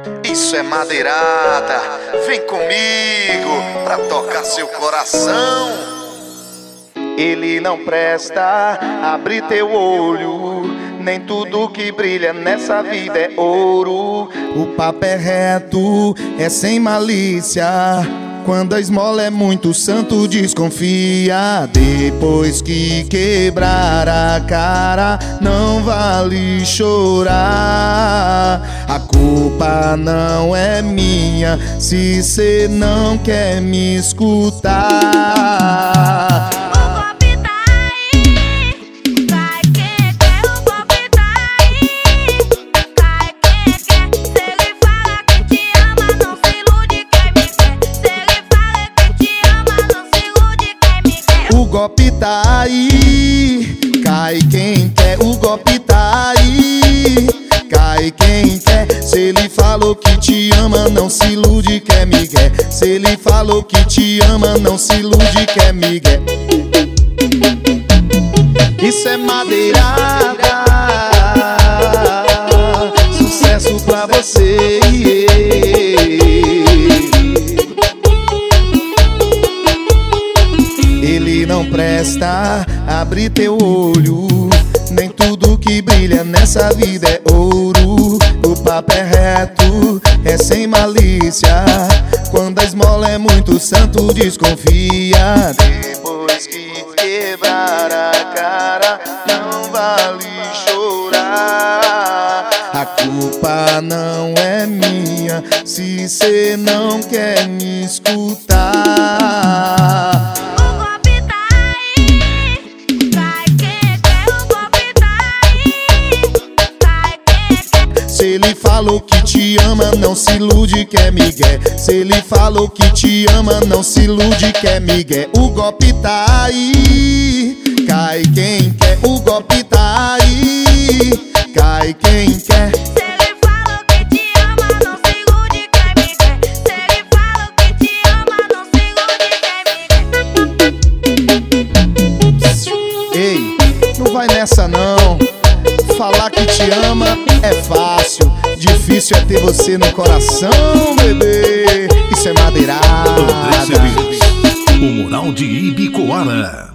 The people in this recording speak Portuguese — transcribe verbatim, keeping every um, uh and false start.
Isso é madeirada, vem comigo pra tocar seu coração. Ele não presta, abre teu olho, nem tudo que brilha nessa vida é ouro. O papo é reto, é sem malícia. Quando a esmola é muito, o santo desconfia. Depois que quebrar a cara, não vale chorar. A culpa não é minha se cê não quer me escutar. O golpe tá aí, cai quem quer. O golpe tá aí, cai quem quer. Se ele falou que te ama, não se ilude, quer migué. Se ele falou que te ama, não se ilude, quer migué. Isso é madeirada, sucesso pra você, yeah. Ele não presta, abre teu olho, nem tudo que brilha nessa vida é ouro. O papo é reto, é sem malícia. Quando a esmola é muito, o santo desconfia. Depois que quebrar a cara, não vale chorar. A culpa não é minha se cê não quer me escutar. Se ele falou que te ama, não se ilude, quer migué. Se ele falou que te ama, não se ilude, quer migué. O golpe tá aí, cai quem quer. O golpe tá aí, cai quem quer. Se ele falou que te ama, não se ilude, quer migué. Se ele falou que te ama, não se ilude, quer migué. Ei, não vai nessa não. Falar que te ama é fácil, difícil é ter você no coração, bebê. Isso é madeirada. André Celis, o Mural de Ibicoara.